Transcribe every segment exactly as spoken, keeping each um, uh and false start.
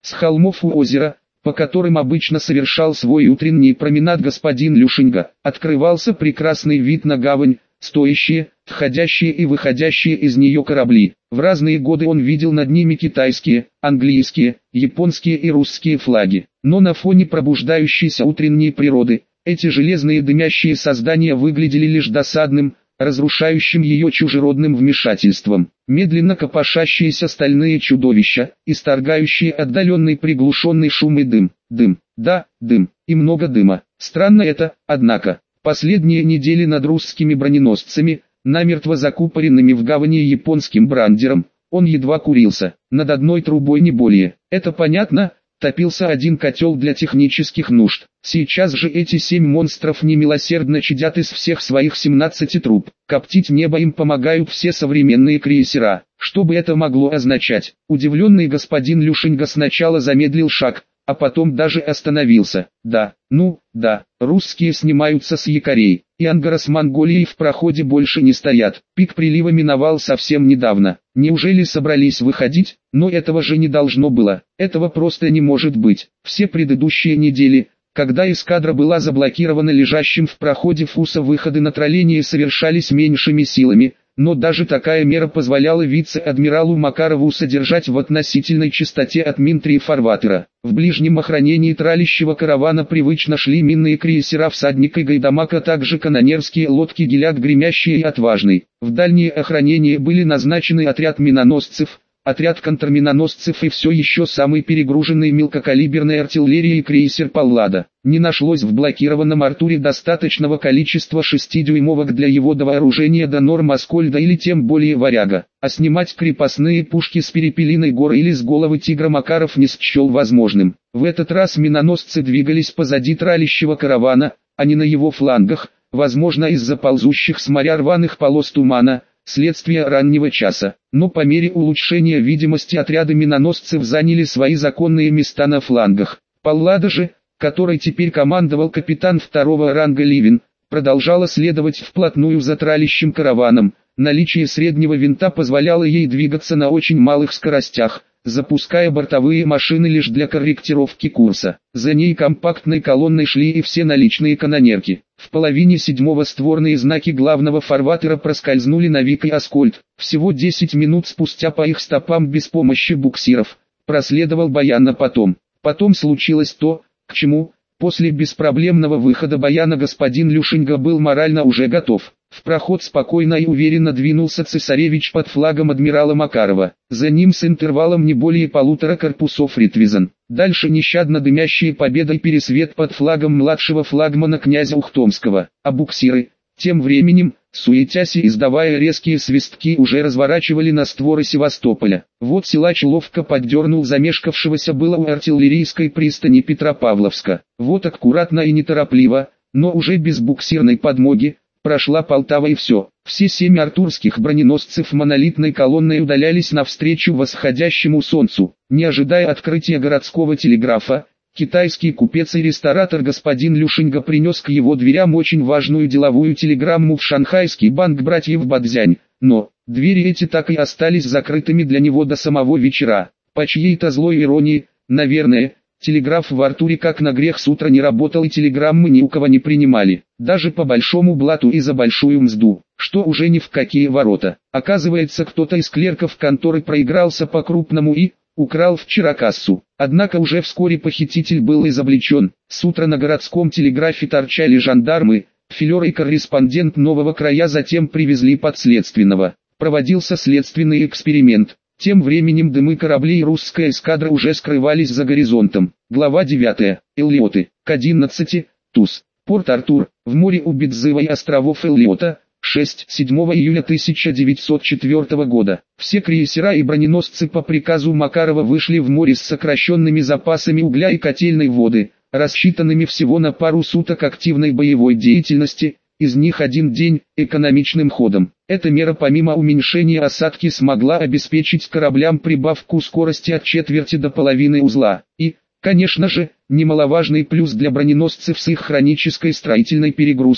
С холмов у озера, по которым обычно совершал свой утренний променад господин Люшенька, открывался прекрасный вид на гавань, стоящие, входящие и выходящие из нее корабли. В разные годы он видел над ними китайские, английские, японские и русские флаги. Но на фоне пробуждающейся утренней природы, эти железные дымящие создания выглядели лишь досадным, разрушающим ее чужеродным вмешательством. Медленно копошащиеся стальные чудовища, исторгающие отдаленный приглушенный шум и дым. Дым, да, дым, и много дыма. Странно это, однако. Последние недели над русскими броненосцами, намертво закупоренными в гавани японским брандером, он едва курился, над одной трубой не более. Это понятно, топился один котел для технических нужд. Сейчас же эти семь монстров немилосердно чадят из всех своих семнадцати труб. Коптить небо им помогают все современные крейсера. Что бы это могло означать? Удивленный господин Люшенька сначала замедлил шаг, а потом даже остановился. Да, ну, да, русские снимаются с якорей, и ангары с Монголией в проходе больше не стоят. Пик прилива миновал совсем недавно. Неужели собрались выходить? Но этого же не должно было. Этого просто не может быть. Все предыдущие недели, когда эскадра была заблокирована лежащим в проходе Фуса, выходы на тролление совершались меньшими силами, но даже такая мера позволяла вице-адмиралу Макарову содержать в относительной чистоте от мин три фарватера. В ближнем охранении тралящего каравана привычно шли минные крейсера «Всадник» и «Гайдамак», а также канонерские лодки «Геляк», «Гремящий» и «Отважный». В дальнее охранение были назначены отряд миноносцев, отряд контрминоносцев и все еще самый перегруженный мелкокалиберной артиллерией крейсер «Паллада». Не нашлось в блокированном Артуре достаточного количества шестидюймовок для его довооружения до норм Аскольда или тем более Варяга, а снимать крепостные пушки с Перепелиной горы или с головы Тигра Макаров не счел возможным. В этот раз миноносцы двигались позади тралящего каравана, а не на его флангах, возможно из-за ползущих с моря рваных полос тумана, следствие раннего часа. Но по мере улучшения видимости отряды миноносцев заняли свои законные места на флангах. Паллада же, которой теперь командовал капитан второго ранга Ливин, продолжала следовать вплотную за тралящим караваном. Наличие среднего винта позволяло ей двигаться на очень малых скоростях, запуская бортовые машины лишь для корректировки курса. За ней компактной колонной шли и все наличные канонерки. В половине седьмого створные знаки главного фарватера проскользнули на Вик и Аскольд. Всего десять минут спустя по их стопам без помощи буксиров проследовал Баян, а потом. Потом случилось то, к чему, после беспроблемного выхода Баяна господин Люшенька был морально уже готов. В проход спокойно и уверенно двинулся цесаревич под флагом адмирала Макарова. За ним с интервалом не более полутора корпусов Ритвизен. Дальше нещадно дымящие победой пересвет под флагом младшего флагмана князя Ухтомского. А буксиры, тем временем, суетясь и издавая резкие свистки, уже разворачивали на створы Севастополя. Вот силач ловко поддернул замешкавшегося было у артиллерийской пристани Петропавловска. Вот аккуратно и неторопливо, но уже без буксирной подмоги, прошла Полтава и все. Все семь артурских броненосцев монолитной колонной удалялись навстречу восходящему солнцу. Не ожидая открытия городского телеграфа, китайский купец и ресторатор господин Люшенька принес к его дверям очень важную деловую телеграмму в шанхайский банк братьев Бадзянь, но двери эти так и остались закрытыми для него до самого вечера. По чьей-то злой иронии, наверное, телеграф в Артуре как на грех с утра не работал и телеграммы ни у кого не принимали, даже по большому блату и за большую мзду, что уже ни в какие ворота. Оказывается, кто-то из клерков конторы проигрался по-крупному и украл вчера кассу. Однако уже вскоре похититель был изобличен. С утра на городском телеграфе торчали жандармы, филер и корреспондент Нового Края, затем привезли подследственного. Проводился следственный эксперимент. Тем временем дымы кораблей русской эскадры уже скрывались за горизонтом. Глава девятая. Эллиоты. К одиннадцати. Туз. Порт-Артур. В море у Бедзыва и островов Эллиота. шесть. седьмого июля тысяча девятьсот четвёртого года. Все крейсера и броненосцы по приказу Макарова вышли в море с сокращенными запасами угля и котельной воды, рассчитанными всего на пару суток активной боевой деятельности, из них один день, экономичным ходом. Эта мера помимо уменьшения осадки смогла обеспечить кораблям прибавку скорости от четверти до половины узла. И, конечно же, немаловажный плюс для броненосцев с их хронической строительной перегрузкой,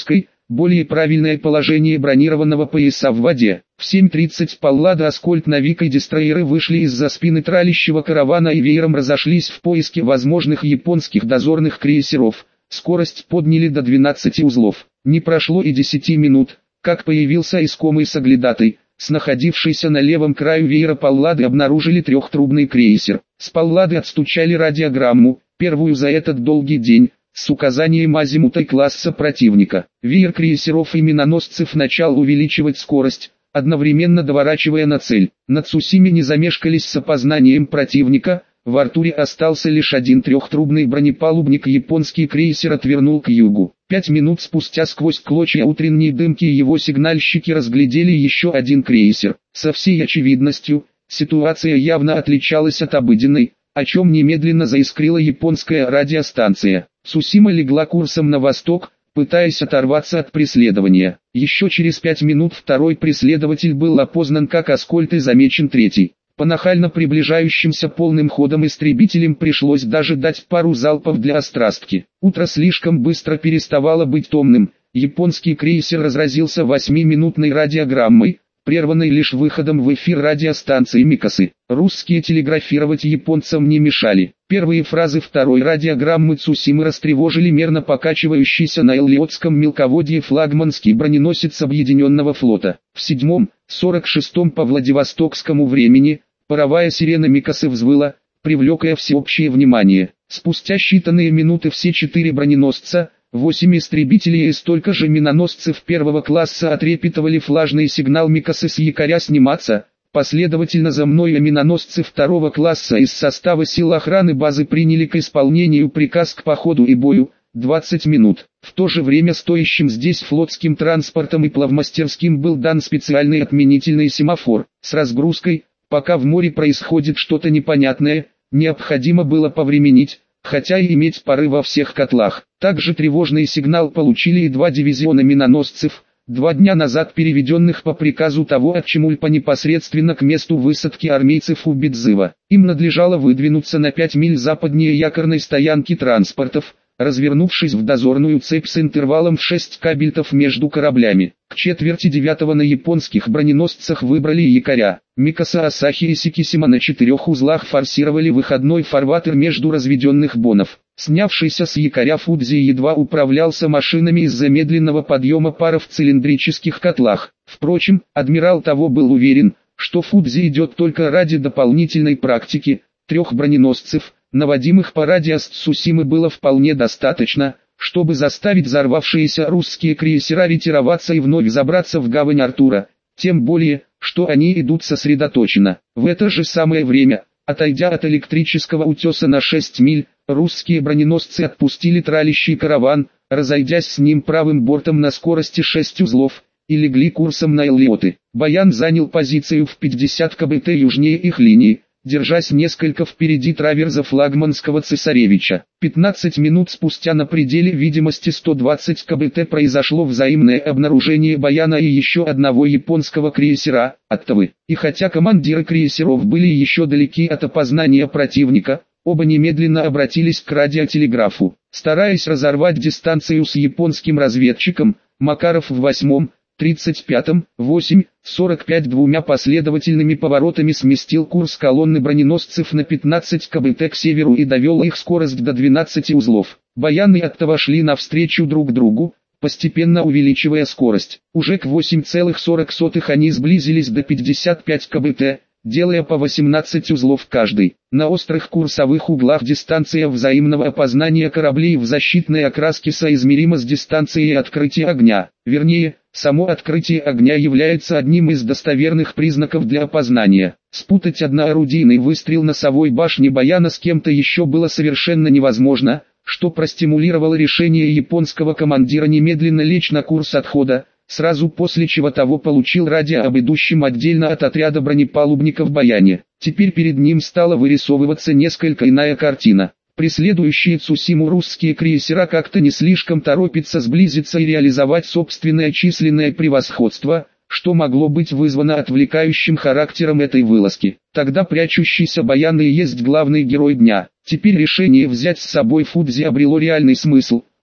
более правильное положение бронированного пояса в воде. В семь тридцать Паллада, Аскольд, Навик и дестройеры вышли из-за спины тралящего каравана и веером разошлись в поиске возможных японских дозорных крейсеров. Скорость подняли до двенадцати узлов. Не прошло и десяти минут, как появился искомый соглядатай. С находившейся на левом краю веера Паллады обнаружили трехтрубный крейсер. С Паллады отстучали радиограмму, первую за этот долгий день, с указанием азимута и класса противника. Веер крейсеров и миноносцев начал увеличивать скорость, одновременно доворачивая на цель. На Цусиме не замешкались с опознанием противника. В Артуре остался лишь один трехтрубный бронепалубник, японский крейсер отвернул к югу. Пять минут спустя сквозь клочья утренней дымки его сигнальщики разглядели еще один крейсер. Со всей очевидностью, ситуация явно отличалась от обыденной, о чем немедленно заискрила японская радиостанция. Цусима легла курсом на восток, пытаясь оторваться от преследования. Еще через пять минут второй преследователь был опознан как Аскольд и замечен третий. По нахально приближающимся полным ходом истребителям пришлось даже дать пару залпов для острастки. Утро слишком быстро переставало быть томным. Японский крейсер разразился восьмиминутной радиограммой, прерванной лишь выходом в эфир радиостанции Микасы. Русские телеграфировать японцам не мешали. Первые фразы второй радиограммы Цусимы растревожили мерно покачивающийся на Эллиотском мелководье флагманский броненосец Объединенного флота. В седьмом, сорок шестом по Владивостокскому времени, паровая сирена Микасы взвыла, привлекая всеобщее внимание. Спустя считанные минуты все четыре броненосца, восемь истребителей и столько же миноносцев первого класса отрепетывали флажный сигнал Микасы с якоря сниматься. Последовательно за мной и миноносцы второго класса из состава сил охраны базы приняли к исполнению приказ к походу и бою. двадцать минут. В то же время стоящим здесь флотским транспортом и плавмастерским был дан специальный отменительный семафор. С разгрузкой, пока в море происходит что-то непонятное, необходимо было повременить, хотя и иметь пары во всех котлах. Также тревожный сигнал получили и два дивизиона миноносцев, два дня назад переведенных по приказу того от Чемульпа непосредственно к месту высадки армейцев у Бидзыва. Им надлежало выдвинуться на пять миль западнее якорной стоянки транспортов, развернувшись в дозорную цепь с интервалом в шесть кабельтов между кораблями. К четверти девятого на японских броненосцах выбрали якоря. Микаса, Асахи и Сикисима на четырех узлах форсировали выходной фарватер между разведенных бонов. Снявшийся с якоря Фудзи едва управлялся машинами из-за медленного подъема пара в цилиндрических котлах. Впрочем, адмирал того был уверен, что Фудзи идет только ради дополнительной практики. Трех броненосцев, наводимых по радио с Цусимы, было вполне достаточно, чтобы заставить взорвавшиеся русские крейсера ретироваться и вновь забраться в гавань Артура, тем более, что они идут сосредоточенно. В это же самое время, отойдя от электрического утеса на шесть миль, русские броненосцы отпустили тралящий караван, разойдясь с ним правым бортом на скорости шесть узлов, и легли курсом на Эллиоты. Баян занял позицию в пятьдесят кабельтов южнее их линии, держась несколько впереди траверза флагманского цесаревича. пятнадцать минут спустя на пределе видимости сто двадцать кабельтов произошло взаимное обнаружение Баяна и еще одного японского крейсера, Оттавы. И хотя командиры крейсеров были еще далеки от опознания противника, оба немедленно обратились к радиотелеграфу. Стараясь разорвать дистанцию с японским разведчиком, Макаров в восьмом, тридцать пятом, восемь, сорок пять двумя последовательными поворотами сместил курс колонны броненосцев на пятнадцать кабельтов к северу и довел их скорость до двенадцати узлов. Баян и Оттава шли навстречу друг другу, постепенно увеличивая скорость. Уже к восьми целых сорок сотых они сблизились до пятидесяти пяти кабельтов, делая по восемнадцать узлов каждый. На острых курсовых углах дистанция взаимного опознания кораблей в защитной окраске соизмерима с дистанцией открытия огня. Вернее, само открытие огня является одним из достоверных признаков для опознания. Спутать одноорудийный выстрел носовой башни Баяна с кем-то еще было совершенно невозможно, что простимулировало решение японского командира немедленно лечь на курс отхода, сразу после чего того получил радио об идущем отдельно от отряда бронепалубников Баяне. Теперь перед ним стала вырисовываться несколько иная картина. Преследующие Цусиму русские крейсера как-то не слишком торопятся сблизиться и реализовать собственное численное превосходство, что могло быть вызвано отвлекающим характером этой вылазки. Тогда прячущийся Баян и есть главный герой дня. Теперь решение взять с собой Фудзи обрело реальный смысл.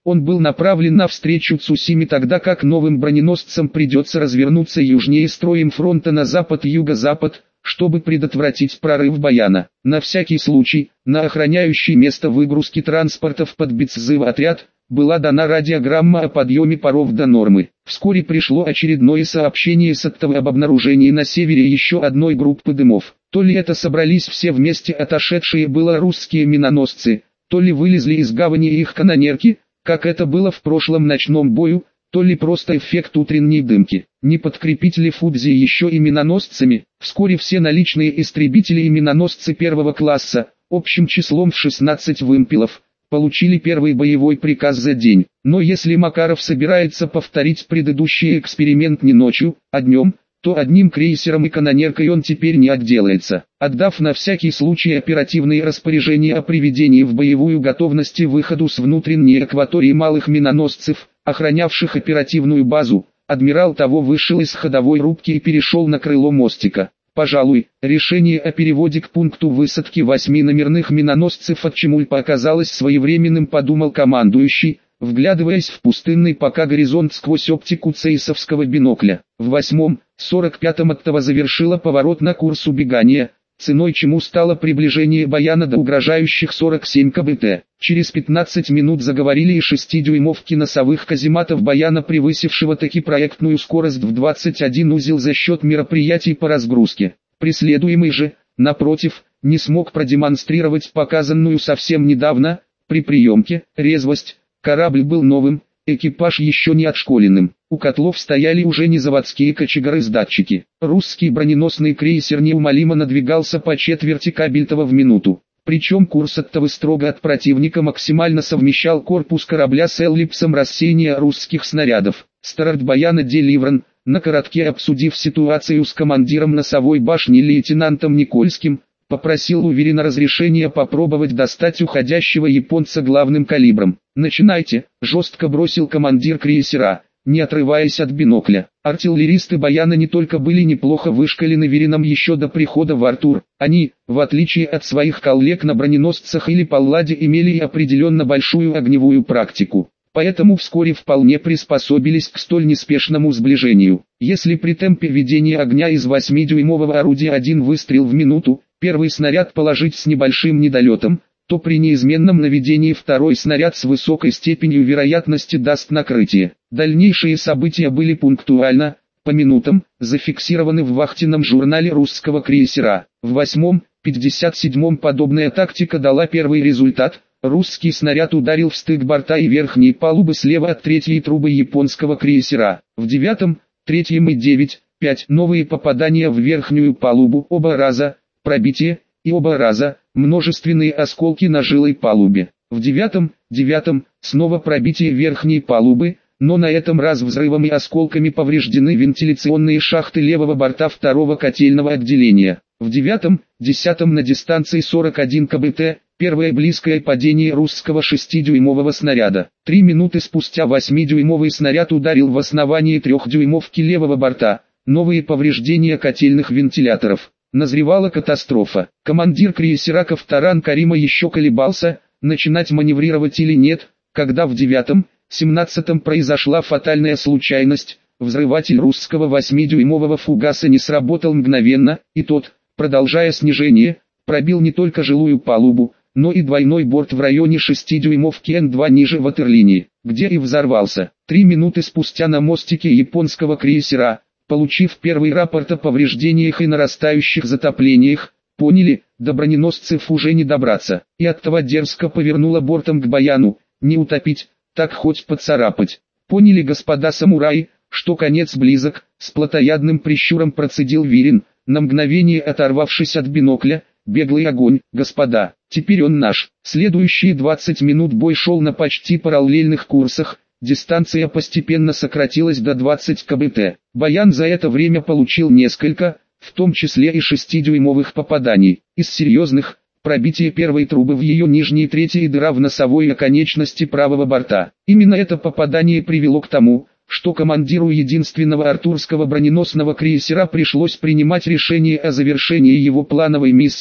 Он был направлен навстречу Цусиме, тогда как новым броненосцам придется развернуться южнее строем фронта на запад-юго-запад, чтобы предотвратить прорыв Баяна. На всякий случай, на охраняющий место выгрузки транспортов под Бицзыв отряд, была дана радиограмма о подъеме паров до нормы. Вскоре пришло очередное сообщение с Оттавы об обнаружении на севере еще одной группы дымов. То ли это собрались все вместе отошедшие было русские миноносцы, то ли вылезли из гавани их канонерки, как это было в прошлом ночном бою, то ли просто эффект утренней дымки. Не подкрепить ли Фудзи еще и миноносцами? Вскоре все наличные истребители и миноносцы первого класса, общим числом в шестнадцать вымпелов, получили первый боевой приказ за день. Но если Макаров собирается повторить предыдущий эксперимент не ночью, а днем, то одним крейсером и канонеркой он теперь не отделается. Отдав на всякий случай оперативные распоряжения о приведении в боевую готовность и выходу с внутренней акватории малых миноносцев, охранявших оперативную базу, адмирал того вышел из ходовой рубки и перешел на крыло мостика. Пожалуй, решение о переводе к пункту высадки восьми номерных миноносцев от Чемульпа оказалось своевременным, подумал командующий, вглядываясь в пустынный пока горизонт сквозь оптику цейсовского бинокля. В восьмом, сорок пятом Оттава завершила поворот на курс убегания, ценой чему стало приближение Баяна до угрожающих сорок семь кбт. Через пятнадцать минут заговорили и шестидюймовки носовых казематов Баяна, превысившего таки проектную скорость в двадцать один узел за счет мероприятий по разгрузке. Преследуемый же, напротив, не смог продемонстрировать показанную совсем недавно, при приемке, резвость. Корабль был новым, экипаж еще не отшколенным. У котлов стояли уже не заводские кочегары с датчики. Русский броненосный крейсер неумолимо надвигался по четверти кабельтова в минуту. Причем курс Оттавы строго от противника максимально совмещал корпус корабля с эллипсом рассеяния русских снарядов. Старт Баяна деливран, на коротке обсудив ситуацию с командиром носовой башни лейтенантом Никольским, попросил у Вирина разрешения попробовать достать уходящего японца главным калибром. «Начинайте», — жестко бросил командир крейсера, не отрываясь от бинокля. Артиллеристы Баяна не только были неплохо вышкалены Вирином еще до прихода в Артур, они, в отличие от своих коллег на броненосцах или Палладе, имели и определенно большую огневую практику. Поэтому вскоре вполне приспособились к столь неспешному сближению. Если при темпе ведения огня из восьмидюймового орудия один выстрел в минуту, первый снаряд положить с небольшим недолетом, то при неизменном наведении второй снаряд с высокой степенью вероятности даст накрытие. Дальнейшие события были пунктуально, по минутам, зафиксированы в вахтенном журнале русского крейсера. В восьмом, пятьдесят седьмом подобная тактика дала первый результат. Русский снаряд ударил в стык борта и верхней палубы слева от третьей трубы японского крейсера. В девятом, третьем и девять, пять новые попадания в верхнюю палубу, оба раза, пробитие, и оба раза, множественные осколки на жилой палубе. В девятом, девятом, снова пробитие верхней палубы, но на этом раз взрывом и осколками повреждены вентиляционные шахты левого борта второго котельного отделения. В девятом, десятом на дистанции сорок один кбт, первое близкое падение русского шестидюймового снаряда. Три минуты спустя восьмидюймовый снаряд ударил в основание трехдюймовки левого борта, новые повреждения котельных вентиляторов. Назревала катастрофа. Командир крейсера Ковторан Карима еще колебался, начинать маневрировать или нет, когда в девятом, семнадцатом произошла фатальная случайность. Взрыватель русского восьмидюймового фугаса не сработал мгновенно, и тот, продолжая снижение, пробил не только жилую палубу, но и двойной борт в районе шестидюймовки эн два ниже ватерлинии, где и взорвался. Три минуты спустя на мостике японского крейсера, получив первый рапорт о повреждениях и нарастающих затоплениях, поняли, до броненосцев уже не добраться, и Оттава дерзко повернула бортом к Баяну, не утопить, так хоть поцарапать. Поняли, господа самураи, что конец близок, с плотоядным прищуром процедил Вирин, на мгновение оторвавшись от бинокля. Беглый огонь, господа, теперь он наш. Следующие двадцать минут бой шел на почти параллельных курсах. Дистанция постепенно сократилась до двадцати кбт. Баян за это время получил несколько, в том числе и шестидюймовых попаданий. Из серьезных, пробитие первой трубы в ее нижней трети и дыра в носовой оконечности правого борта. Именно это попадание привело к тому, что командиру единственного артурского броненосного крейсера пришлось принимать решение о завершении его плановой миссии,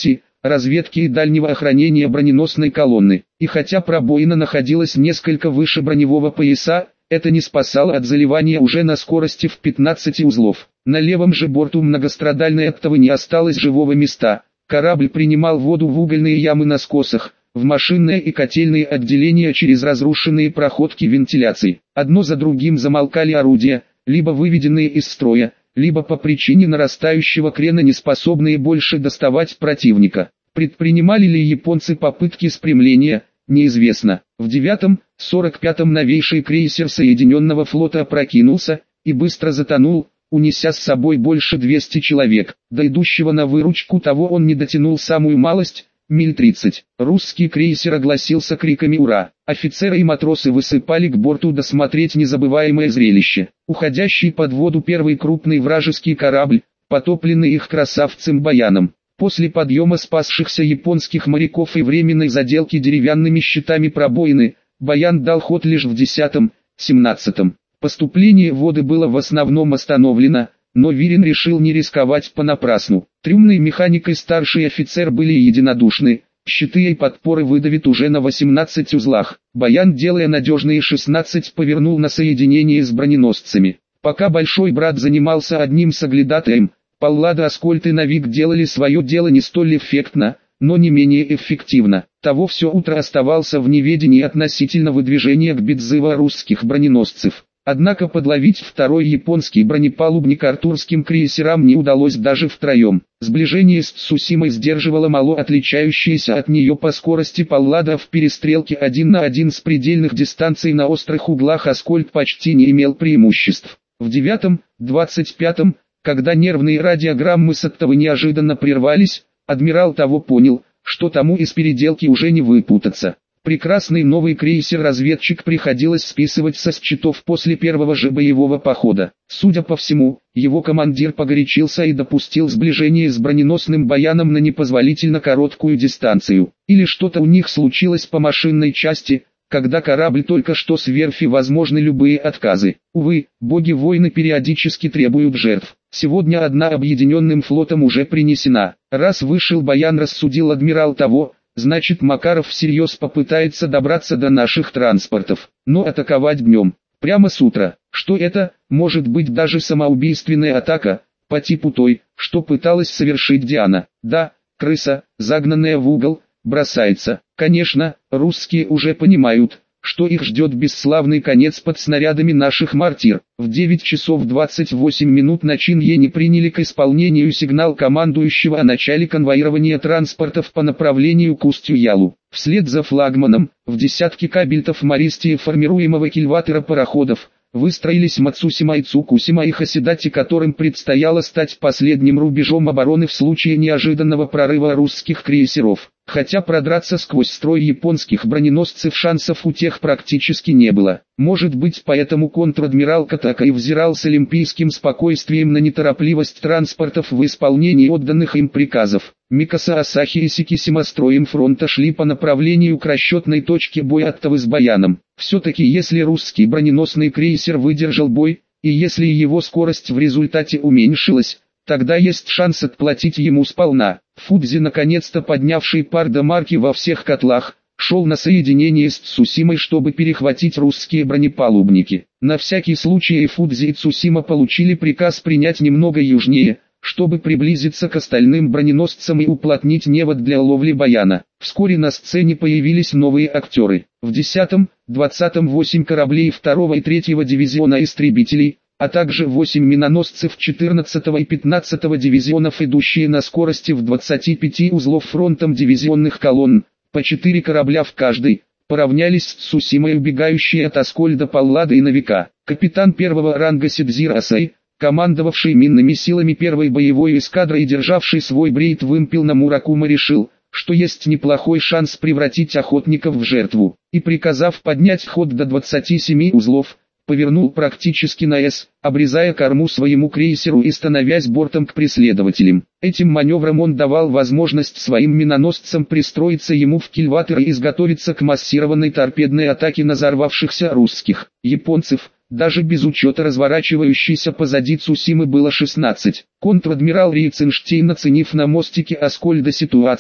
разведки и дальнего охранения броненосной колонны. И хотя пробоина находилась несколько выше броневого пояса, это не спасало от заливания уже на скорости в пятнадцати узлов. На левом же борту многострадальной октавы не осталось живого места. Корабль принимал воду в угольные ямы на скосах, в машинное и котельные отделения через разрушенные проходки вентиляций. Одно за другим замолкали орудия, либо выведенные из строя, либо по причине нарастающего крена не способные больше доставать противника. Предпринимали ли японцы попытки спрямления, неизвестно. В девятом, сорок пятом новейший крейсер Соединенного флота опрокинулся и быстро затонул, унеся с собой больше двухсот человек. До идущего на выручку того он не дотянул самую малость, миль тридцать. Русский крейсер огласился криками «Ура!». Офицеры и матросы высыпали к борту досмотреть незабываемое зрелище. Уходящий под воду первый крупный вражеский корабль, потопленный их красавцем Баяном. После подъема спасшихся японских моряков и временной заделки деревянными щитами пробоины, Баян дал ход лишь в десятом, семнадцатом. Поступление воды было в основном остановлено, но Вирин решил не рисковать понапрасну. Трюмный механик и старший офицер были единодушны, щиты и подпоры выдавит уже на восемнадцати узлах. Баян, делая надежные шестнадцать, повернул на соединение с броненосцами. Пока большой брат занимался одним соглядатаем, Паллада, Аскольд и Навик делали свое дело не столь эффектно, но не менее эффективно. Того все утро оставался в неведении относительно выдвижения к Бидзыва русских броненосцев. Однако подловить второй японский бронепалубник артурским крейсерам не удалось даже втроем. Сближение с Цусимой сдерживало мало отличающиеся от нее по скорости Паллада. В перестрелке один на один с предельных дистанций на острых углах Аскольд почти не имел преимуществ. В девятом, двадцать пятом, когда нервные радиограммы с октавы неожиданно прервались, адмирал того понял, что тому из переделки уже не выпутаться. Прекрасный новый крейсер-разведчик приходилось списывать со счетов после первого же боевого похода. Судя по всему, его командир погорячился и допустил сближение с броненосным Баяном на непозволительно короткую дистанцию. Или что-то у них случилось по машинной части, когда корабль только что с верфи, возможны любые отказы. Увы, боги-воины периодически требуют жертв. Сегодня одна объединенным флотом уже принесена. Раз вышел Баян, рассудил адмирал того, значит Макаров всерьез попытается добраться до наших транспортов. Но атаковать днем, прямо с утра, что это, может быть даже самоубийственная атака, по типу той, что пыталась совершить Диана. Да, крыса, загнанная в угол, бросается. Конечно, русские уже понимают, что их ждет бесславный конец под снарядами наших мортир. В девять часов двадцать восемь минут на Чиньене приняли к исполнению сигнал командующего о начале конвоирования транспортов по направлению к Устью-Ялу. Вслед за флагманом, в десятки кабельтов Мористии формируемого кильватера пароходов, выстроились Мацусима и Цукусима и Хасидати, которым предстояло стать последним рубежом обороны в случае неожиданного прорыва русских крейсеров. Хотя продраться сквозь строй японских броненосцев шансов у тех практически не было. Может быть, поэтому контр-адмирал Катака и взирал с олимпийским спокойствием на неторопливость транспортов в исполнении отданных им приказов. Микаса Асахи и Сикисима строем фронта шли по направлению к расчетной точке боя Оттавы с Баяном. Все-таки если русский броненосный крейсер выдержал бой, и если его скорость в результате уменьшилась, тогда есть шанс отплатить ему сполна. Фудзи, наконец-то поднявший пар до марки во всех котлах, шел на соединение с Цусимой, чтобы перехватить русские бронепалубники. На всякий случай и Фудзи и Цусима получили приказ принять немного южнее, чтобы приблизиться к остальным броненосцам и уплотнить невод для ловли Баяна. Вскоре на сцене появились новые актеры. В десятом, двадцатом восемь кораблей второго и третьего дивизиона истребителей, а также восемь миноносцев четырнадцатого и пятнадцатого дивизионов, идущие на скорости в двадцати пяти узлов фронтом дивизионных колонн, по четыре корабля в каждой, поравнялись с Цусимой, убегающие от Аскольда, Паллада и Навика. Капитан первого ранга Сидзиро Асай, командовавший минными силами первой боевой эскадры и державший свой брейт вымпел на Муракума, решил, что есть неплохой шанс превратить охотников в жертву, и приказав поднять ход до двадцати семи узлов, повернул практически на эс, обрезая корму своему крейсеру и становясь бортом к преследователям. Этим маневром он давал возможность своим миноносцам пристроиться ему в кильватер и изготовиться к массированной торпедной атаке на взорвавшихся русских. Японцев, даже без учета разворачивающейся позади Цусимы, было шестнадцать. Контр-адмирал Рейценштейн, оценив на мостике Аскольда ситуацию,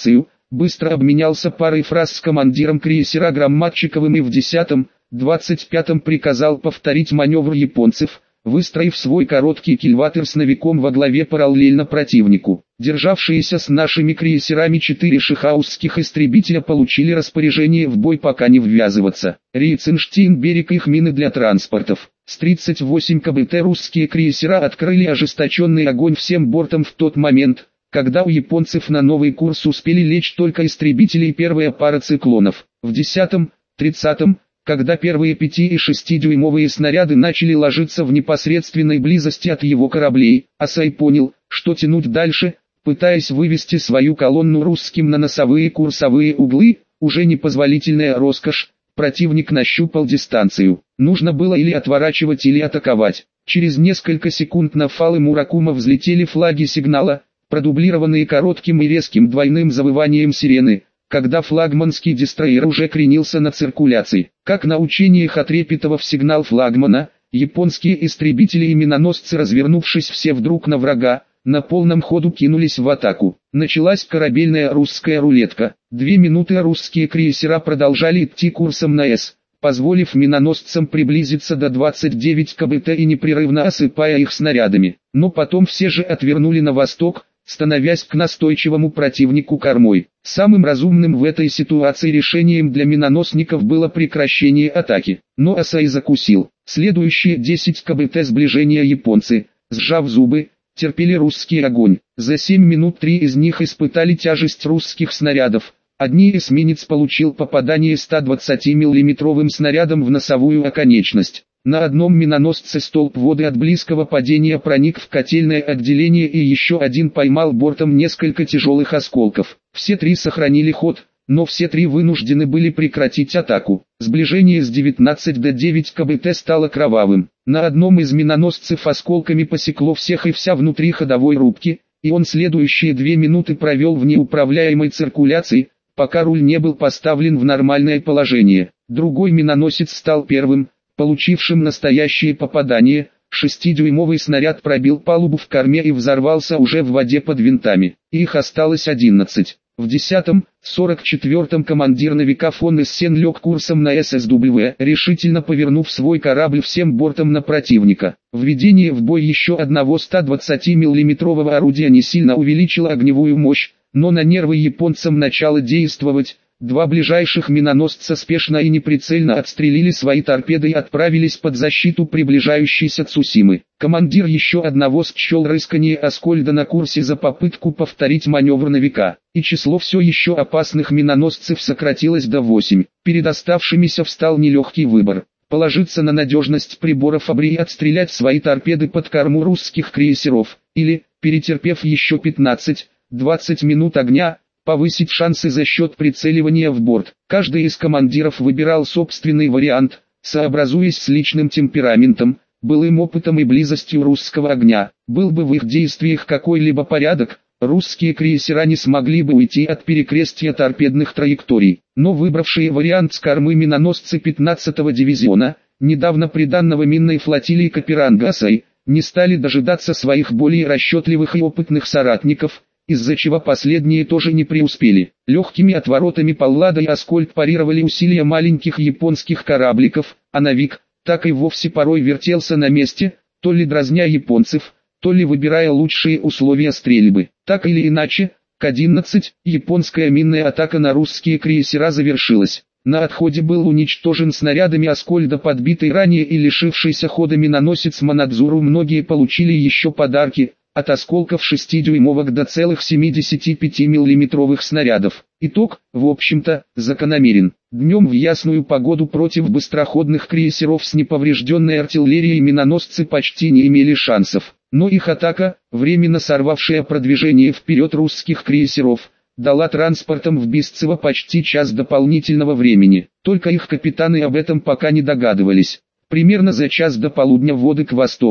быстро обменялся парой фраз с командиром крейсера Громадчиковым и в десятом двадцать пятом приказал повторить маневр японцев, выстроив свой короткий кильватер с новиком во главе параллельно противнику. Державшиеся с нашими крейсерами четыре шихаусских истребителя получили распоряжение в бой пока не ввязываться. Рейценштейн берег их мины для транспортов. С тридцать восемь КБТ русские крейсера открыли ожесточенный огонь всем бортом в тот момент, когда у японцев на новый курс успели лечь только истребители и первая пара циклонов. В десятом тридцатом когда первые пяти- и шестидюймовые снаряды начали ложиться в непосредственной близости от его кораблей, Асай понял, что тянуть дальше, пытаясь вывести свою колонну русским на носовые курсовые углы, уже непозволительная роскошь. Противник нащупал дистанцию. Нужно было или отворачивать, или атаковать. Через несколько секунд на фалы Муракума взлетели флаги сигнала, продублированные коротким и резким двойным завыванием сирены, когда флагманский дестройер уже кренился на циркуляции. Как на учениях отрепетовав сигнал флагмана, японские истребители и миноносцы, развернувшись все вдруг на врага, на полном ходу кинулись в атаку. Началась корабельная русская рулетка. Две минуты русские крейсера продолжали идти курсом на С, позволив миноносцам приблизиться до двадцати девяти КБТ и непрерывно осыпая их снарядами. Но потом все же отвернули на восток, становясь к настойчивому противнику кормой. Самым разумным в этой ситуации решением для миноносников было прекращение атаки. Но Асай закусил. Следующие десять КБТ сближения японцы, сжав зубы, терпели русский огонь. За семь минут три из них испытали тяжесть русских снарядов. Одни эсминец получил попадание стодвадцатимиллиметровым снарядом в носовую оконечность. На одном миноносце столб воды от близкого падения проник в котельное отделение, и еще один поймал бортом несколько тяжелых осколков. Все три сохранили ход, но все три вынуждены были прекратить атаку. Сближение с девятнадцати до девяти КБТ стало кровавым. На одном из миноносцев осколками посекло всех и вся внутри ходовой рубки, и он следующие две минуты провел в неуправляемой циркуляции, пока руль не был поставлен в нормальное положение. Другой миноносец стал первым, получившим настоящее попадание. Шестидюймовый снаряд пробил палубу в корме и взорвался уже в воде под винтами. Их осталось одиннадцать. В десятом сорок четвёртом командир новика фон Эссен лег курсом на эс эс дабл ю, решительно повернув свой корабль всем бортом на противника. Введение в бой еще одного стодвадцатимиллиметрового орудия не сильно увеличило огневую мощь, но на нервы японцам начало действовать. Два ближайших миноносца спешно и неприцельно отстрелили свои торпеды и отправились под защиту приближающейся Цусимы. Командир еще одного счел рыскание Аскольда на курсе за попытку повторить маневр новика, и число все еще опасных миноносцев сократилось до восьми. Перед оставшимися встал нелегкий выбор: положиться на надежность приборов Абри и отстрелять свои торпеды под корму русских крейсеров, или, перетерпев еще пятнадцать-двадцать минут огня, повысить шансы за счет прицеливания в борт. Каждый из командиров выбирал собственный вариант, сообразуясь с личным темпераментом, былым опытом и близостью русского огня. Был бы в их действиях какой-либо порядок, русские крейсера не смогли бы уйти от перекрестия торпедных траекторий. Но выбравшие вариант с кормы миноносцы пятнадцатого дивизиона, недавно приданного минной флотилии Каперанга Асай, не стали дожидаться своих более расчетливых и опытных соратников, из-за чего последние тоже не преуспели. Легкими отворотами Паллада и Аскольд парировали усилия маленьких японских корабликов, а новик так и вовсе порой вертелся на месте, то ли дразня японцев, то ли выбирая лучшие условия стрельбы. Так или иначе, к одиннадцати японская минная атака на русские крейсера завершилась. На отходе был уничтожен снарядами Аскольда подбитый ранее и лишившийся хода миноносец Манадзуру. Многие получили еще подарки, от осколков шестидюймовок до целых семидесятипятимиллиметровых снарядов. Итог, в общем-то, закономерен. Днем в ясную погоду против быстроходных крейсеров с неповрежденной артиллерией миноносцы почти не имели шансов. Но их атака, временно сорвавшая продвижение вперед русских крейсеров, дала транспортам в Бисцево почти час дополнительного времени. Только их капитаны об этом пока не догадывались. Примерно за час до полудня воды к востоку,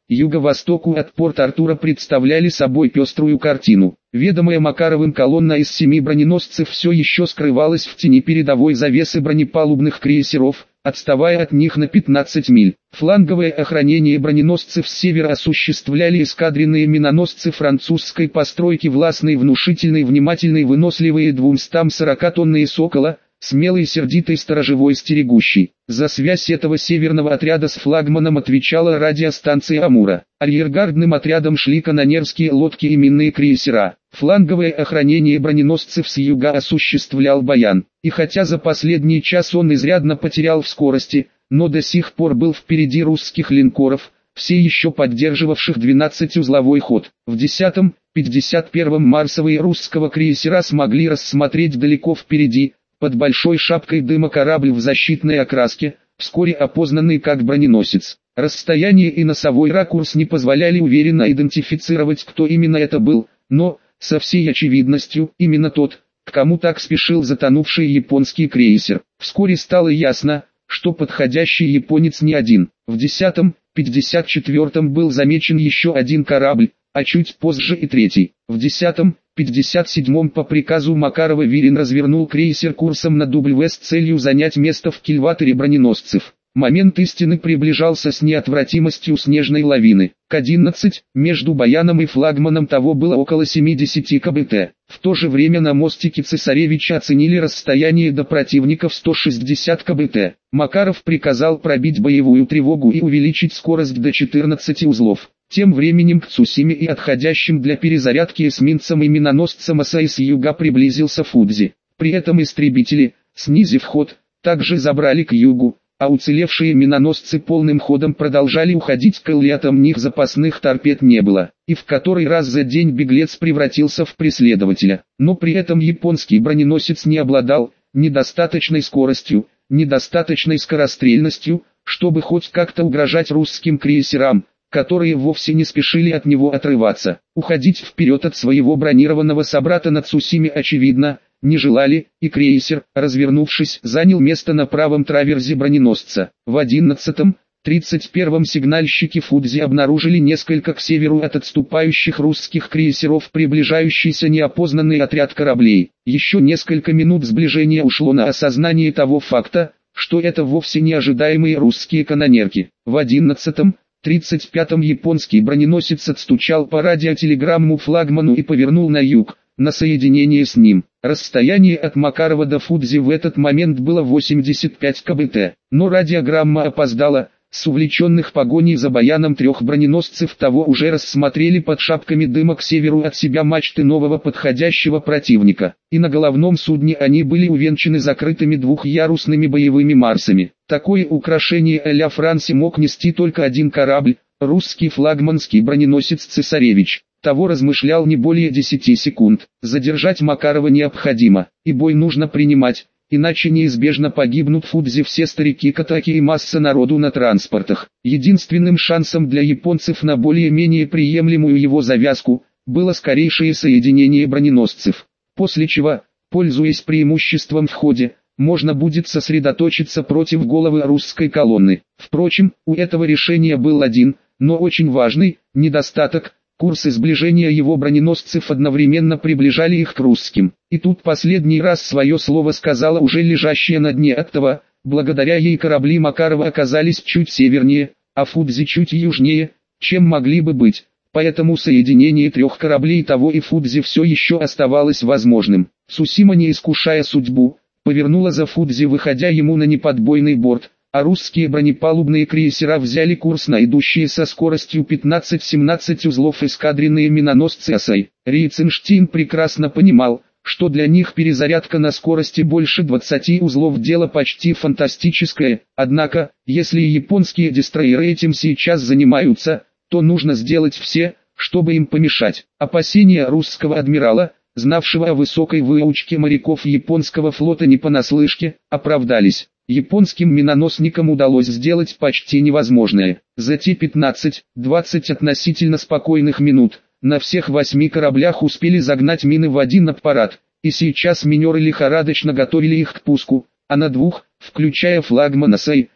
юго-востоку от Порт-Артура представляли собой пеструю картину. Ведомая Макаровым колонна из семи броненосцев все еще скрывалась в тени передовой завесы бронепалубных крейсеров, отставая от них на пятнадцать миль. Фланговое охранение броненосцев с севера осуществляли эскадренные миноносцы французской постройки, властные, внушительные, внимательные, выносливые двумстам сорокатонные «Сокола», смелый, сердитый, сторожевой, стерегущий. За связь этого северного отряда с флагманом отвечала радиостанция Амура. Арьергардным отрядом шли канонерские лодки и минные крейсера. Фланговое охранение броненосцев с юга осуществлял Баян. И хотя за последний час он изрядно потерял в скорости, но до сих пор был впереди русских линкоров, все еще поддерживавших двенадцатиузловой ход. В десятом, пятьдесят первом марсовые русского крейсера смогли рассмотреть далеко впереди, под большой шапкой дыма, корабль в защитной окраске, вскоре опознанный как броненосец. Расстояние и носовой ракурс не позволяли уверенно идентифицировать, кто именно это был, но, со всей очевидностью, именно тот, к кому так спешил затонувший японский крейсер. Вскоре стало ясно, что подходящий японец не один. В десятом, пятьдесят четвёртом был замечен еще один корабль, а чуть позже и третий. В десятом, пятьдесят седьмом по приказу Макарова Вирин развернул крейсер курсом на W с целью занять место в кильваторе броненосцев. Момент истины приближался с неотвратимостью снежной лавины. К одиннадцати, между Баяном и флагманом того было около семидесяти кбт. В то же время на мостике Цесаревича оценили расстояние до противника в сто шестьдесят кбт. Макаров приказал пробить боевую тревогу и увеличить скорость до четырнадцати узлов. Тем временем к Цусиме и отходящим для перезарядки эсминцам и миноносцам Асаи с юга приблизился Фудзи. При этом истребители, снизив ход, также забрали к югу, а уцелевшие миноносцы полным ходом продолжали уходить к Эллиотам, них запасных торпед не было, и в который раз за день беглец превратился в преследователя. Но при этом японский броненосец не обладал недостаточной скоростью, недостаточной скорострельностью, чтобы хоть как-то угрожать русским крейсерам, которые вовсе не спешили от него отрываться. Уходить вперед от своего бронированного собрата на Цусиме очевидно не желали, и крейсер, развернувшись, занял место на правом траверзе броненосца. В одиннадцатом, тридцать первом сигнальщики Фудзи обнаружили несколько к северу от отступающих русских крейсеров приближающийся неопознанный отряд кораблей. Еще несколько минут сближения ушло на осознание того факта, что это вовсе не ожидаемые русские канонерки. В одиннадцатом, тридцать пятом японский броненосец отстучал по радиотелеграмму флагману и повернул на юг, на соединение с ним. Расстояние от Макарова до Фудзи в этот момент было восемьдесят пять кбт, но радиограмма опоздала. С увлеченных погоней за Баяном трех броненосцев того уже рассмотрели под шапками дыма к северу от себя мачты нового подходящего противника, и на головном судне они были увенчаны закрытыми двухъярусными боевыми марсами. Такое украшение а-ля Франси мог нести только один корабль, русский флагманский броненосец «Цесаревич». Того размышлял не более десяти секунд. Задержать Макарова необходимо, и бой нужно принимать, иначе неизбежно погибнут Фудзи все старики Катаки и масса народу на транспортах. Единственным шансом для японцев на более-менее приемлемую его завязку было скорейшее соединение броненосцев, после чего, пользуясь преимуществом в ходе, можно будет сосредоточиться против головы русской колонны. Впрочем, у этого решения был один, но очень важный недостаток. Курсы сближения его броненосцев одновременно приближали их к русским. И тут последний раз свое слово сказала уже лежащая на дне Оттава. Благодаря ей корабли Макарова оказались чуть севернее, а Фудзи чуть южнее, чем могли бы быть. Поэтому соединение трех кораблей того и Фудзи все еще оставалось возможным. Цусима, не искушая судьбу, повернула за Фудзи, выходя ему на неподбойный борт, а русские бронепалубные крейсера взяли курс на идущие со скоростью пятнадцать-семнадцать узлов эскадренные миноносцы Асай. Рейценштейн прекрасно понимал, что для них перезарядка на скорости больше двадцати узлов дело почти фантастическое, однако, если японские дестройеры этим сейчас занимаются, то нужно сделать все, чтобы им помешать. Опасения русского адмирала, знавшего о высокой выучке моряков японского флота не понаслышке, оправдались. Японским миноносникам удалось сделать почти невозможное. За те пятнадцать-двадцать относительно спокойных минут, на всех восьми кораблях успели загнать мины в один аппарат, и сейчас минеры лихорадочно готовили их к пуску, а на двух, включая флагман Асай,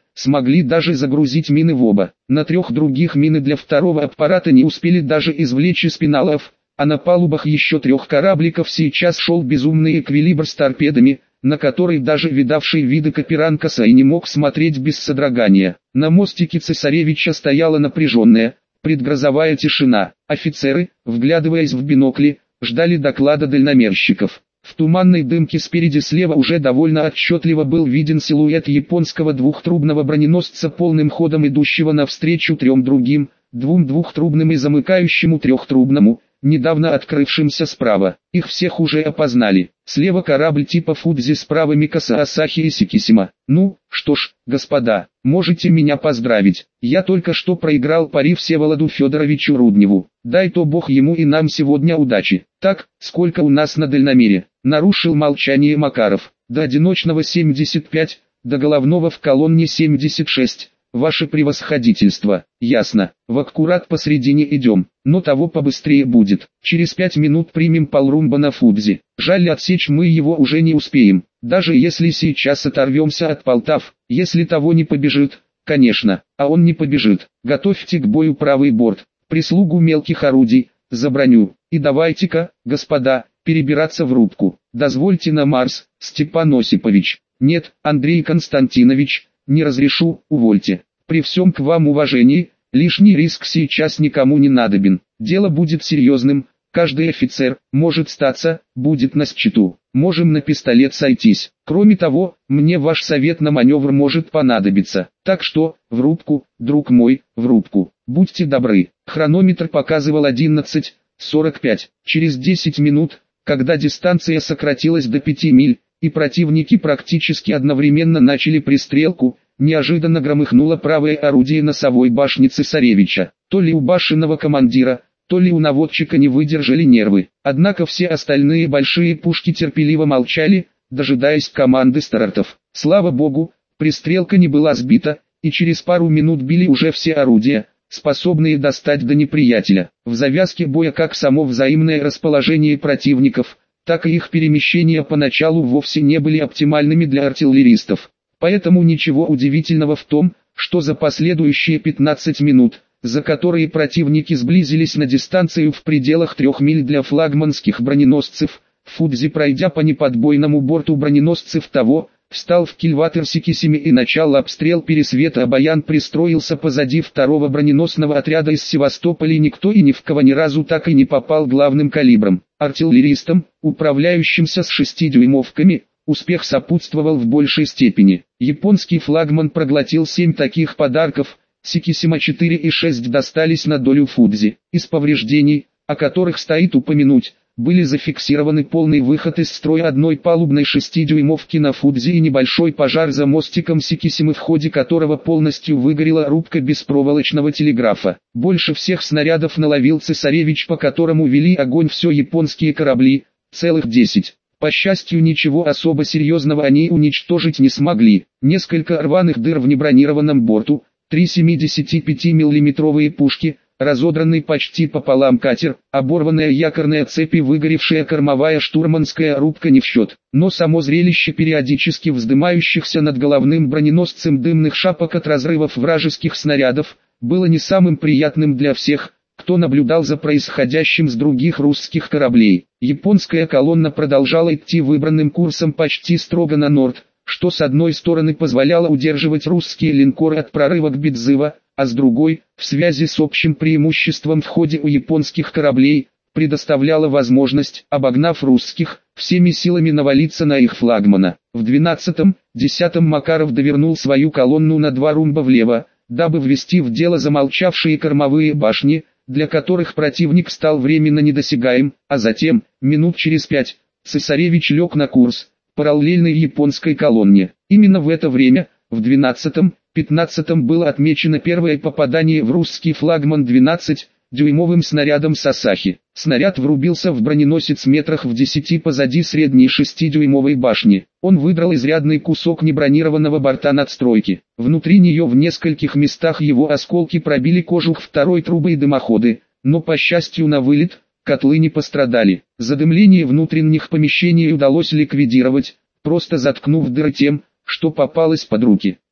смогли даже загрузить мины в оба. На трех других мины для второго аппарата не успели даже извлечь из пеналов, а на палубах еще трех корабликов сейчас шел безумный эквилибр с торпедами, на который даже видавший виды капитан Косай не мог смотреть без содрогания. На мостике цесаревича стояла напряженная, предгрозовая тишина. Офицеры, вглядываясь в бинокли, ждали доклада дальномерщиков. В туманной дымке спереди слева уже довольно отчетливо был виден силуэт японского двухтрубного броненосца полным ходом идущего навстречу трем другим, двум двухтрубным и замыкающему трехтрубному, недавно открывшимся справа. Их всех уже опознали. Слева корабль типа Фудзи, справа Микаса Асахи и Сикисима. Ну, что ж, господа, можете меня поздравить. Я только что проиграл пари Всеволоду Федоровичу Рудневу. Дай-то Бог ему и нам сегодня удачи. Так, сколько у нас на дальномере? Нарушил молчание Макаров. До одиночного семьдесят пять, до головного в колонне семьдесят шесть. Ваше превосходительство, ясно, в аккурат посредине идем, но того побыстрее будет. Через пять минут примем полрумба на Фудзи. Жаль, отсечь мы его уже не успеем, даже если сейчас оторвемся от Полтав, если того не побежит, конечно, а он не побежит. Готовьте к бою правый борт, прислугу мелких орудий, за броню, и давайте-ка, господа, перебираться в рубку. Дозвольте на Марс, Степан Осипович. Нет, Андрей Константинович, не разрешу, увольте. При всем к вам уважении, лишний риск сейчас никому не надобен. Дело будет серьезным, каждый офицер, может статься, будет на счету. Можем на пистолет сойтись. Кроме того, мне ваш совет на маневр может понадобиться. Так что, в рубку, друг мой, в рубку. Будьте добры. Хронометр показывал одиннадцать сорок пять. Через десять минут, когда дистанция сократилась до пяти миль, и противники практически одновременно начали пристрелку, неожиданно громыхнуло правое орудие носовой башни цесаревича. То ли у башенного командира, то ли у наводчика не выдержали нервы. Однако все остальные большие пушки терпеливо молчали, дожидаясь команды стартов. Слава богу, пристрелка не была сбита, и через пару минут били уже все орудия, способные достать до неприятеля. В завязке боя как само взаимное расположение противников, так и их перемещения поначалу вовсе не были оптимальными для артиллеристов. Поэтому ничего удивительного в том, что за последующие пятнадцать минут, за которые противники сблизились на дистанцию в пределах трех миль для флагманских броненосцев, Фудзи, пройдя по неподбойному борту броненосцев того, встал в кильватер Сикисиме и начал обстрел Пересвета. Баян пристроился позади второго броненосного отряда из Севастополя, и никто и ни в кого ни разу так и не попал главным калибром. Артиллеристам, управляющимся с шестидюймовками, успех сопутствовал в большей степени. Японский флагман проглотил семь таких подарков, Сикисима четыре и шесть достались на долю Фудзи. Из повреждений, о которых стоит упомянуть, были зафиксированы полный выход из строя одной палубной шестидюймовки на Фудзи и небольшой пожар за мостиком Сикисимы, в ходе которого полностью выгорела рубка беспроволочного телеграфа. Больше всех снарядов наловил цесаревич, по которому вели огонь все японские корабли, целых десять. По счастью, ничего особо серьезного они уничтожить не смогли. Несколько рваных дыр в небронированном борту, три семидесятипятимиллиметровые пушки, разодранный почти пополам катер, оборванная якорная цепь и выгоревшая кормовая штурманская рубка не в счет. Но само зрелище периодически вздымающихся над головным броненосцем дымных шапок от разрывов вражеских снарядов, было не самым приятным для всех, кто наблюдал за происходящим с других русских кораблей. Японская колонна продолжала идти выбранным курсом почти строго на норд, что с одной стороны позволяло удерживать русские линкоры от прорыва к Бидзыва, а с другой, в связи с общим преимуществом в ходе у японских кораблей, предоставляла возможность, обогнав русских, всеми силами навалиться на их флагмана. В двенадцатом-десятом Макаров довернул свою колонну на два румба влево, дабы ввести в дело замолчавшие кормовые башни, для которых противник стал временно недосягаем, а затем, минут через пять, цесаревич лег на курс, параллельной японской колонне. Именно в это время, в двенадцатом-пятнадцатом было отмечено первое попадание в русский флагман двенадцатидюймовым снарядом Сасахи. Снаряд врубился в броненосец метрах в десяти позади средней шестидюймовой башни. Он выдрал изрядный кусок небронированного борта надстройки. Внутри нее в нескольких местах его осколки пробили кожух второй трубы и дымоходы, но по счастью на вылет, котлы не пострадали. Задымление внутренних помещений удалось ликвидировать, просто заткнув дыры тем, что попалось под руки.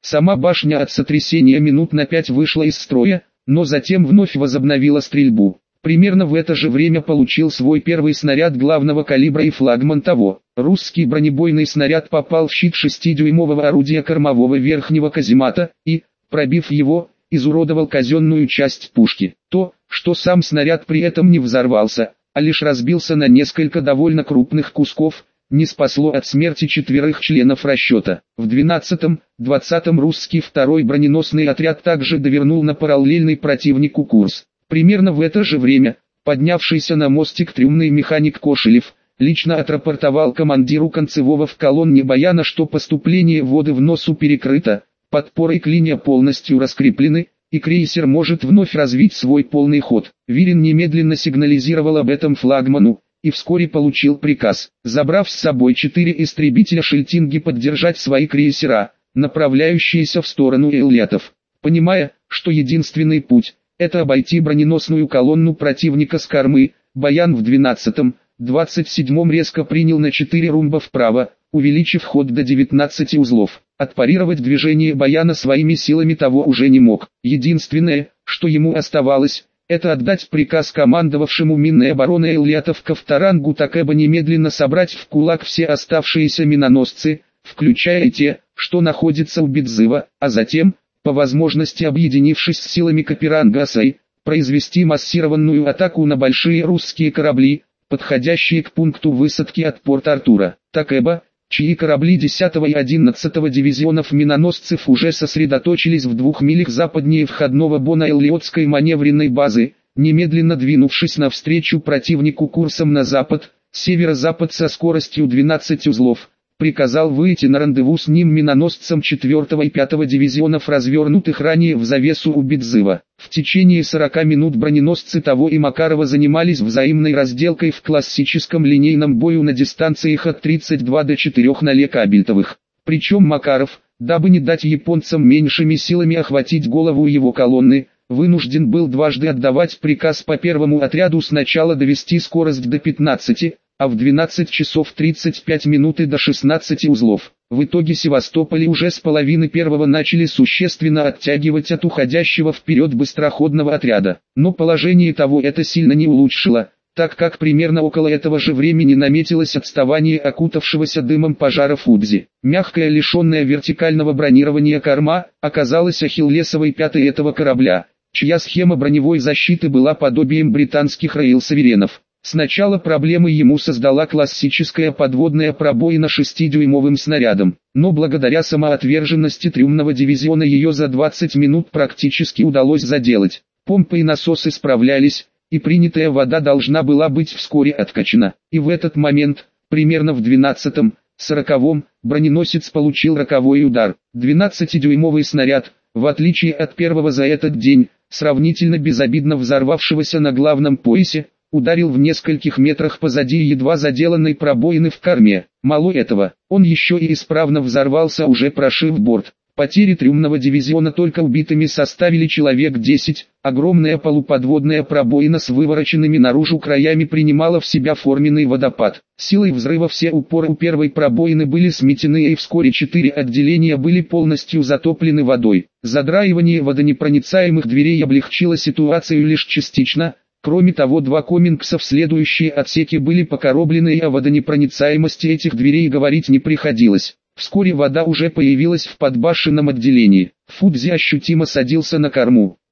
Сама башня от сотрясения минут на пять вышла из строя, но затем вновь возобновила стрельбу. Примерно в это же время получил свой первый снаряд главного калибра и флагман того. Русский бронебойный снаряд попал в щит шестидюймового орудия кормового верхнего каземата и, пробив его, изуродовал казенную часть пушки. То, что сам снаряд при этом не взорвался, а лишь разбился на несколько довольно крупных кусков, не спасло от смерти четверых членов расчета. В двенадцатом-двадцатом русский второй броненосный отряд также довернул на параллельный противнику курс. Примерно в это же время, поднявшийся на мостик трюмный механик Кошелев, лично отрапортовал командиру концевого в колонне Баяна, что поступление воды в носу перекрыто, подпоры и клинья полностью раскреплены, и крейсер может вновь развить свой полный ход. Вирин немедленно сигнализировал об этом флагману, и вскоре получил приказ, забрав с собой четыре истребителя Шельтинги, поддержать свои крейсера, направляющиеся в сторону Эллятов. Понимая, что единственный путь – это обойти броненосную колонну противника с кормы, Баян в двенадцатом-двадцать седьмом резко принял на четыре румба вправо, увеличив ход до девятнадцати узлов. Отпарировать движение Баяна своими силами того уже не мог. Единственное, что ему оставалось, это отдать приказ командовавшему минной обороной Эллятов Ковторангу Такеба немедленно собрать в кулак все оставшиеся миноносцы, включая и те, что находятся у Бидзыва, а затем, по возможности объединившись с силами Каперанга Асай, произвести массированную атаку на большие русские корабли, подходящие к пункту высадки от Порт-Артура. Такеба, чьи корабли десятого и одиннадцатого дивизионов миноносцев уже сосредоточились в двух милях западнее входного бона Эллиотской маневренной базы, немедленно двинувшись навстречу противнику курсом на запад, северо-запад со скоростью двенадцать узлов, приказал выйти на рандеву с ним миноносцам четвёртого и пятого дивизионов, развернутых ранее в завесу у Бидзыва. В течение сорока минут броненосцы того и Макарова занимались взаимной разделкой в классическом линейном бою на дистанциях от тридцати двух до четырёх на лекабельтовых. Причем Макаров, дабы не дать японцам меньшими силами охватить голову его колонны, вынужден был дважды отдавать приказ по первому отряду сначала довести скорость до пятнадцати, а в двенадцать часов тридцать пять минут и до шестнадцати узлов. В итоге Севастополь уже с половины первого начали существенно оттягивать от уходящего вперед быстроходного отряда. Но положение того это сильно не улучшило, так как примерно около этого же времени наметилось отставание окутавшегося дымом пожара Фудзи. Мягкая, лишенная вертикального бронирования корма, оказалась ахиллесовой пятой этого корабля, чья схема броневой защиты была подобием британских Роял-Саверенов. Сначала проблемы ему создала классическая подводная пробоина шестидюймовым снарядом, но благодаря самоотверженности трюмного дивизиона ее за двадцать минут практически удалось заделать. Помпы и насосы справлялись, и принятая вода должна была быть вскоре откачана. И в этот момент, примерно в двенадцатом-сороковом, броненосец получил роковой удар. двенадцатидюймовый снаряд, в отличие от первого за этот день, сравнительно безобидно взорвавшегося на главном поясе, ударил в нескольких метрах позади едва заделанной пробоины в корме. Мало этого, он еще и исправно взорвался, уже прошив борт. Потери трюмного дивизиона только убитыми составили человек десять, огромная полуподводная пробоина с вывороченными наружу краями принимала в себя форменный водопад. Силой взрыва все упоры у первой пробоины были сметены, и вскоре четыре отделения были полностью затоплены водой. Задраивание водонепроницаемых дверей облегчило ситуацию лишь частично. Кроме того, два комингса в следующие отсеки были покороблены, и о водонепроницаемости этих дверей говорить не приходилось. Вскоре вода уже появилась в подбашенном отделении. Фудзи ощутимо садился на корму.